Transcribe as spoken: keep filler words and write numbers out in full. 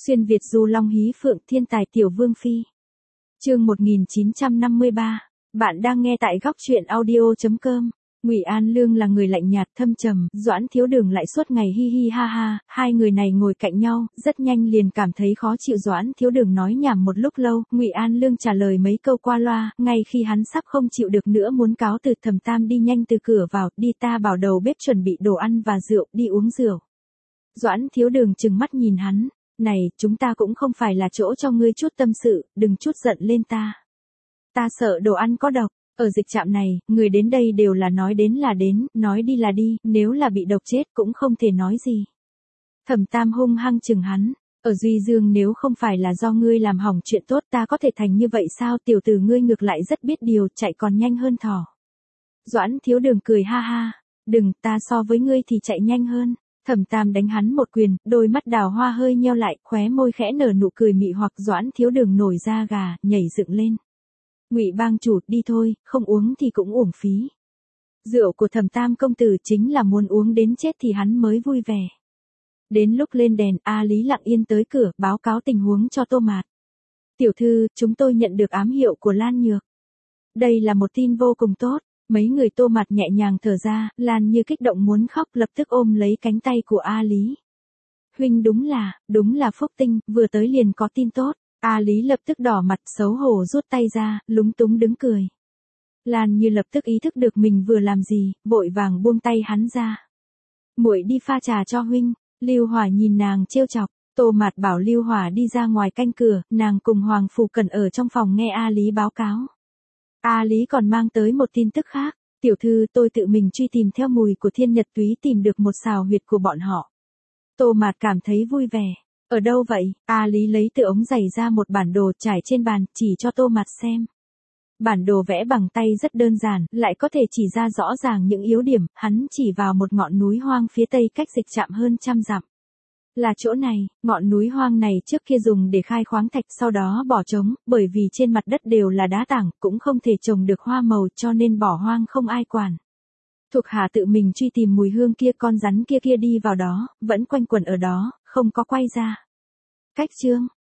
Xuyên Việt du long hí phượng thiên tài tiểu vương phi. Chương một nghìn chín trăm năm mươi ba. Bạn đang nghe tại góc truyện audio chấm com. Ngụy An Lương là người lạnh nhạt thâm trầm, Doãn Thiếu Đường lại suốt ngày hi hi ha ha, hai người này ngồi cạnh nhau, rất nhanh liền cảm thấy khó chịu. Doãn Thiếu Đường nói nhảm một lúc lâu, Ngụy An Lương trả lời mấy câu qua loa, ngay khi hắn sắp không chịu được nữa muốn cáo từ, Thẩm Tam đi nhanh từ cửa vào, đi ta bảo đầu bếp chuẩn bị đồ ăn và rượu, đi uống rượu. Doãn Thiếu Đường trừng mắt nhìn hắn, này, chúng ta cũng không phải là chỗ cho ngươi chút tâm sự, đừng chút giận lên ta. Ta sợ đồ ăn có độc. Ở dịch trạm này, người đến đây đều là nói đến là đến, nói đi là đi, nếu là bị độc chết cũng không thể nói gì. Thẩm Tam hung hăng chừng hắn, ở Duy Dương nếu không phải là do ngươi làm hỏng chuyện tốt ta có thể thành như vậy sao? Tiểu tử ngươi ngược lại rất biết điều, chạy còn nhanh hơn thỏ. Doãn Thiếu Đường cười ha ha, đừng, ta so với ngươi thì chạy nhanh hơn. Thẩm Tam đánh hắn một quyền, đôi mắt đào hoa hơi nheo lại, khóe môi khẽ nở nụ cười mị hoặc. Doãn Thiếu Đường nổi da gà, nhảy dựng lên. Ngụy bang chủ, đi thôi, không uống thì cũng uổng phí. Rượu của Thẩm Tam công tử chính là muốn uống đến chết thì hắn mới vui vẻ. Đến lúc lên đèn, A Lý lặng yên tới cửa, báo cáo tình huống cho Tô Mạt. Tiểu thư, chúng tôi nhận được ám hiệu của Lan Nhược. Đây là một tin vô cùng tốt. Mấy người Tô Mạt nhẹ nhàng thở ra, Lan Như kích động muốn khóc, lập tức ôm lấy cánh tay của A Lý. Huynh đúng là, đúng là phúc tinh, vừa tới liền có tin tốt. A Lý lập tức đỏ mặt, xấu hổ rút tay ra, lúng túng đứng cười. Lan Như lập tức ý thức được mình vừa làm gì, vội vàng buông tay hắn ra. Muội đi pha trà cho huynh. Lưu Hỏa nhìn nàng trêu chọc. Tô Mạt bảo Lưu Hỏa đi ra ngoài canh cửa, nàng cùng Hoàng Phủ Cần ở trong phòng nghe A Lý báo cáo. A Lý còn mang tới một tin tức khác. Tiểu thư, tôi tự mình truy tìm theo mùi của Thiên Nhật Túy tìm được một xào huyệt của bọn họ. Tô Mạt cảm thấy vui vẻ. Ở đâu vậy? A Lý lấy từ ống giày ra một bản đồ trải trên bàn, chỉ cho Tô Mạt xem. Bản đồ vẽ bằng tay rất đơn giản, lại có thể chỉ ra rõ ràng những yếu điểm, hắn chỉ vào một ngọn núi hoang phía tây cách dịch trạm hơn trăm dặm. Là chỗ này, ngọn núi hoang này trước kia dùng để khai khoáng thạch sau đó bỏ trống, bởi vì trên mặt đất đều là đá tảng, cũng không thể trồng được hoa màu cho nên bỏ hoang không ai quản. Thuộc hạ tự mình truy tìm mùi hương kia, con rắn kia kia đi vào đó, vẫn quanh quẩn ở đó, không có quay ra. Cách chương,